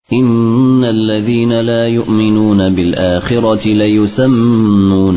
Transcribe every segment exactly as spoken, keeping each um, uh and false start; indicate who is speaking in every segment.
Speaker 1: إن الذين لا يؤمنون بالآخرة ليسمون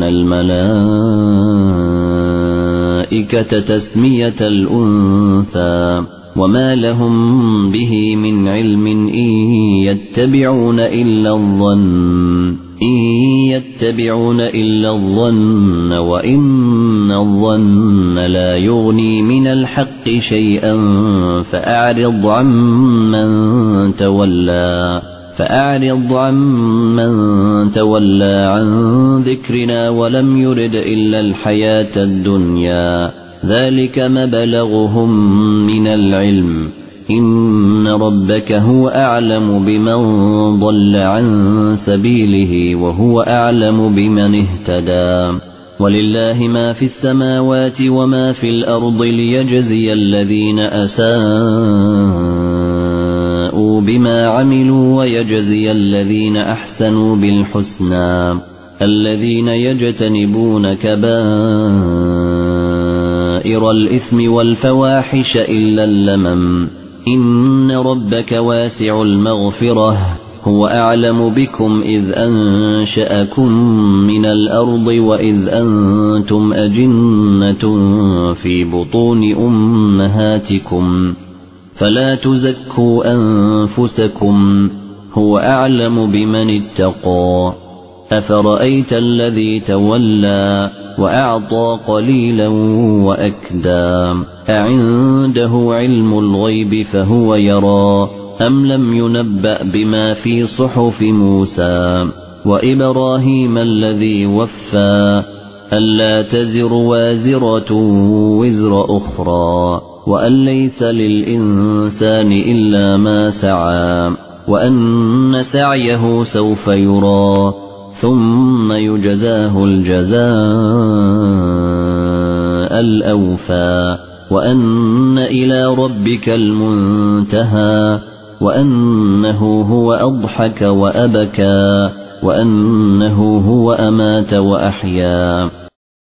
Speaker 1: الملائكة تسمية الأنثى وما لهم به من علم إن يتبعون إلا الظن إن يتبعون إلا الظن وإن الظن لا يغني من الحق شيئا فأعرض عمن تولى فأعرض عمن تولى عن ذكرنا ولم يرد إلا الحياة الدنيا ذلك مبلغهم من العلم إن ربك هو أعلم بمن ضل عن سبيله وهو أعلم بمن اهتدى ولله ما في السماوات وما في الأرض ليجزي الذين أساءوا بما عملوا ويجزي الذين أحسنوا بالحسنى الذين يجتنبون كبائر الإثم والفواحش إلا اللمم إن ربك واسع المغفرة هو أعلم بكم إذ أنشأكم من الأرض وإذ أنتم أجنة في بطون أمهاتكم فلا تزكوا أنفسكم هو أعلم بمن اتقى أفرأيت الذي تولى وأعطى قليلا وأكدى أعنده علم الغيب فهو يرى أم لم ينبأ بما في صحف موسى وإبراهيم الذي وفى ألا تزر وازرة وزر أخرى وأن ليس للإنسان إلا ما سعى وأن سعيه سوف يرى ثم يجزاه الجزاء الأوفى وأن إلى ربك المنتهى وأنه هو أضحك وأبكى وأنه هو أمات وأحيا